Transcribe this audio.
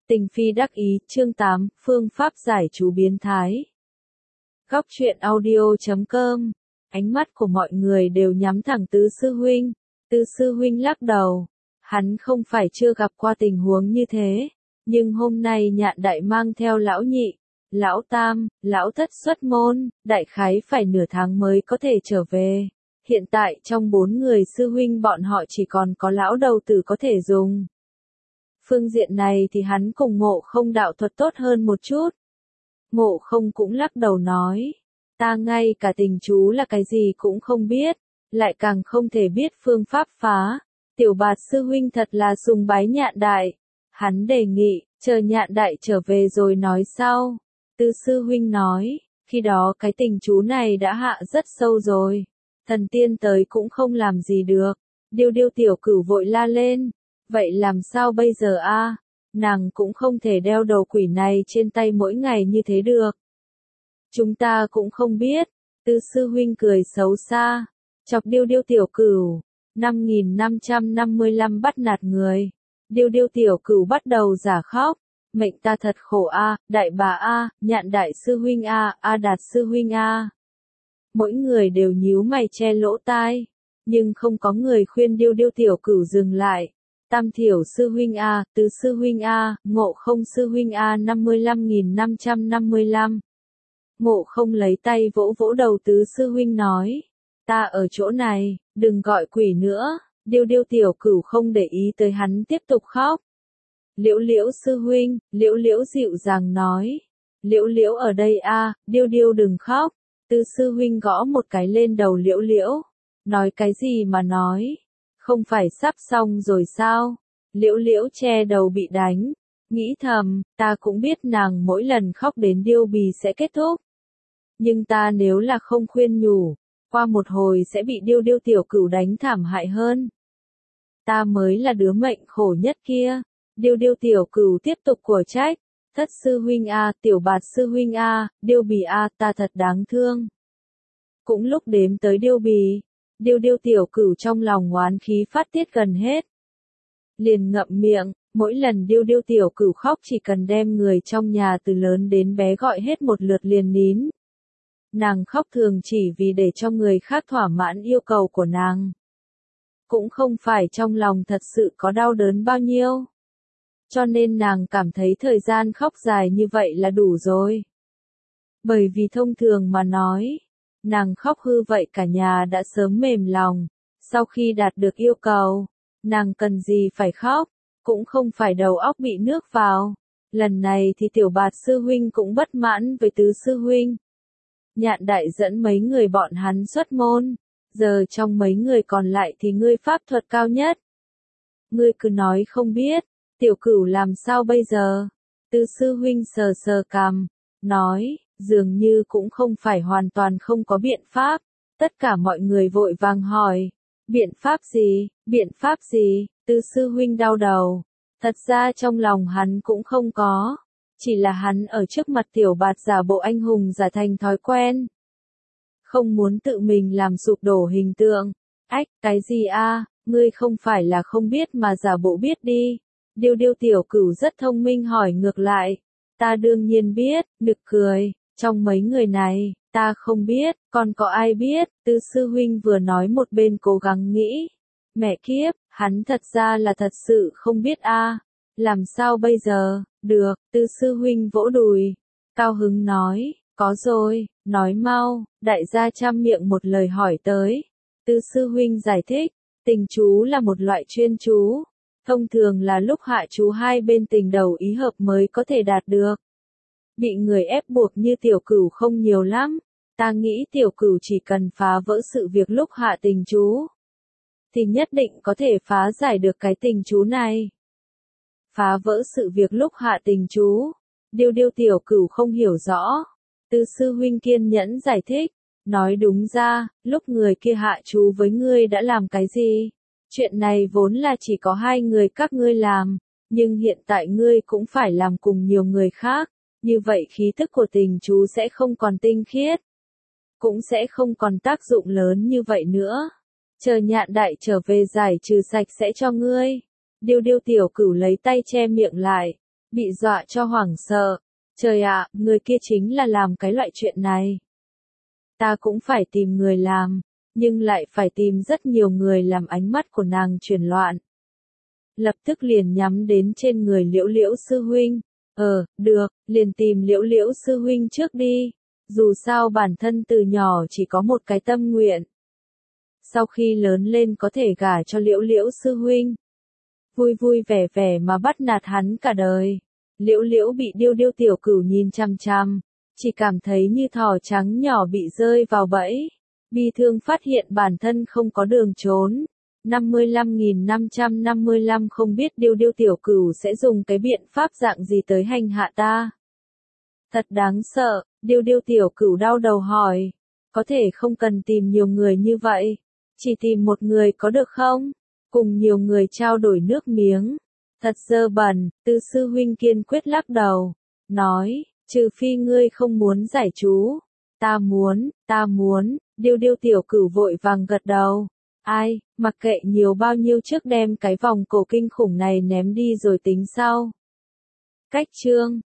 Tình phi đắc ý, chương 8, phương pháp giải chú biến thái. Góc truyện audio.com. Ánh mắt của mọi người đều nhắm thẳng Tứ sư huynh. Tứ sư huynh lắc đầu. Hắn không phải chưa gặp qua tình huống như thế. Nhưng hôm nay Nhạn đại mang theo lão nhị, lão tam, lão thất xuất môn, đại khái phải nửa tháng mới có thể trở về. Hiện tại trong 4 người sư huynh bọn họ chỉ còn có lão đầu tử có thể dùng. Phương diện này thì hắn cùng Ngộ Không đạo thuật tốt hơn một chút. Ngộ Không cũng lắc đầu nói, ta ngay cả tình chú là cái gì cũng không biết, lại càng không thể biết phương pháp phá. Tiểu Bạt sư huynh thật là sùng bái Nhạn đại. Hắn đề nghị, chờ Nhạn đại trở về rồi nói sau. Tứ sư huynh nói, khi đó cái tình chú này đã hạ rất sâu rồi. Thần tiên tới cũng không làm gì được. Điêu điêu tiểu cửu vội la lên. Vậy làm sao bây giờ a? Nàng cũng không thể đeo đầu quỷ này trên tay mỗi ngày như thế được. Chúng ta cũng không biết. Tứ sư huynh cười xấu xa. Chọc điêu điêu tiểu cửu. 5555 bắt nạt người. Điêu điêu tiểu cửu bắt đầu giả khóc. Mệnh ta thật khổ a, đại bà a, Nhạn đại sư huynh a, Đạt sư huynh a. Mỗi người đều nhíu mày che lỗ tai. Nhưng không có người khuyên điêu điêu tiểu cửu dừng lại. Tam thiểu sư huynh a, Tứ sư huynh a, Ngộ Không sư huynh a 55.555. Ngộ Không lấy tay vỗ vỗ đầu Tứ sư huynh nói, ta ở chỗ này, đừng gọi quỷ nữa. Điêu điêu tiểu cửu không để ý tới hắn tiếp tục khóc. Liễu liễu sư huynh, liễu liễu dịu dàng nói, liễu liễu ở đây a, điêu điêu đừng khóc. Tứ sư huynh gõ một cái lên đầu liễu liễu, nói cái gì mà nói. Không phải sắp xong rồi sao? Liễu liễu che đầu bị đánh. Nghĩ thầm, ta cũng biết nàng mỗi lần khóc đến điêu bì sẽ kết thúc. Nhưng ta nếu là không khuyên nhủ, qua một hồi sẽ bị điêu điêu tiểu cửu đánh thảm hại hơn. Ta mới là đứa mệnh khổ nhất kia. Điêu điêu tiểu cửu tiếp tục của trách. Thất sư huynh a, Tiểu Bạt sư huynh a, điêu bì a, ta thật đáng thương. Cũng lúc đếm tới điêu bì. Điêu điêu tiểu cửu trong lòng oán khí phát tiết gần hết. Liền ngậm miệng, mỗi lần điêu điêu tiểu cửu khóc chỉ cần đem người trong nhà từ lớn đến bé gọi hết một lượt liền nín. Nàng khóc thường chỉ vì để cho người khác thỏa mãn yêu cầu của nàng. Cũng không phải trong lòng thật sự có đau đớn bao nhiêu. Cho nên nàng cảm thấy thời gian khóc dài như vậy là đủ rồi. Bởi vì thông thường mà nói, nàng khóc hư vậy cả nhà đã sớm mềm lòng. Sau khi đạt được yêu cầu, nàng cần gì phải khóc, cũng không phải đầu óc bị nước vào. Lần này thì Tiểu Bạt sư huynh cũng bất mãn với Tứ sư huynh. Nhạn đại dẫn mấy người bọn hắn xuất môn. Giờ trong mấy người còn lại thì ngươi pháp thuật cao nhất. Ngươi cứ nói không biết, tiểu cửu làm sao bây giờ? Tứ sư huynh sờ sờ cằm, nói, dường như cũng không phải hoàn toàn không có biện pháp. Tất cả mọi người vội vàng hỏi, biện pháp gì, biện pháp gì? Tứ sư huynh đau đầu. Thật ra trong lòng hắn cũng không có. Chỉ là hắn ở trước mặt Tiểu Bạt giả bộ anh hùng giả thành thói quen. Không muốn tự mình làm sụp đổ hình tượng. Ách, cái gì a? Ngươi không phải là không biết mà giả bộ biết đi. Điêu điêu tiểu cửu rất thông minh hỏi ngược lại. Ta đương nhiên biết, nực cười. Trong mấy người này, ta không biết, còn có ai biết? Tứ sư huynh vừa nói một bên cố gắng nghĩ. Mẹ kiếp, hắn thật ra là thật sự không biết a. Làm sao bây giờ? Được, Tứ sư huynh vỗ đùi. Cao hứng nói, có rồi, nói mau. Đại gia trăm miệng một lời hỏi tới. Tứ sư huynh giải thích, tình chú là một loại chuyên chú. Thông thường là lúc hạ chú hai bên tình đầu ý hợp mới có thể đạt được. Bị người ép buộc như tiểu cửu không nhiều lắm. Ta nghĩ tiểu cửu chỉ cần phá vỡ sự việc lúc hạ tình chú, thì nhất định có thể phá giải được cái tình chú này. Phá vỡ sự việc lúc hạ tình chú. Điêu điêu tiểu cửu không hiểu rõ. Tứ sư huynh kiên nhẫn giải thích. Nói đúng ra, lúc người kia hạ chú với ngươi đã làm cái gì? Chuyện này vốn là chỉ có hai người các ngươi làm. Nhưng hiện tại ngươi cũng phải làm cùng nhiều người khác. Như vậy khí thức của tình chú sẽ không còn tinh khiết. Cũng sẽ không còn tác dụng lớn như vậy nữa. Chờ Nhạn đại trở về giải trừ sạch sẽ cho ngươi. Điêu điêu tiểu cửu lấy tay che miệng lại. bị dọa cho hoảng sợ. Trời ạ, người kia chính là làm cái loại chuyện này. Ta cũng phải tìm người làm, nhưng lại phải tìm rất nhiều người làm. Ánh mắt của nàng chuyển loạn. Lập tức liền nhắm đến trên người Liễu Liễu sư huynh. Được, liền tìm Liễu Liễu sư huynh trước đi. Dù sao bản thân từ nhỏ chỉ có một cái tâm nguyện. Sau khi lớn lên có thể gả cho Liễu Liễu sư huynh. Vui vui vẻ vẻ mà bắt nạt hắn cả đời. Liễu Liễu bị Điêu Điêu tiểu cửu nhìn chằm chằm, chỉ cảm thấy như thỏ trắng nhỏ bị rơi vào bẫy. Bi thương phát hiện bản thân không có đường trốn. 55.555 không biết Điêu Điêu tiểu cửu sẽ dùng cái biện pháp dạng gì tới hành hạ ta. Thật đáng sợ, Điêu Điêu tiểu cửu đau đầu hỏi. Có thể không cần tìm nhiều người như vậy. Chỉ tìm một người có được không? Cùng nhiều người trao đổi nước miếng. Thật dơ bẩn, Tư sư huynh kiên quyết lắc đầu. Nói, trừ phi ngươi không muốn giải chú. Ta muốn, Điêu Điêu tiểu cửu vội vàng gật đầu. Ai, mặc kệ nhiều bao nhiêu trước đem cái vòng cổ kinh khủng này ném đi rồi tính sau. Cách chương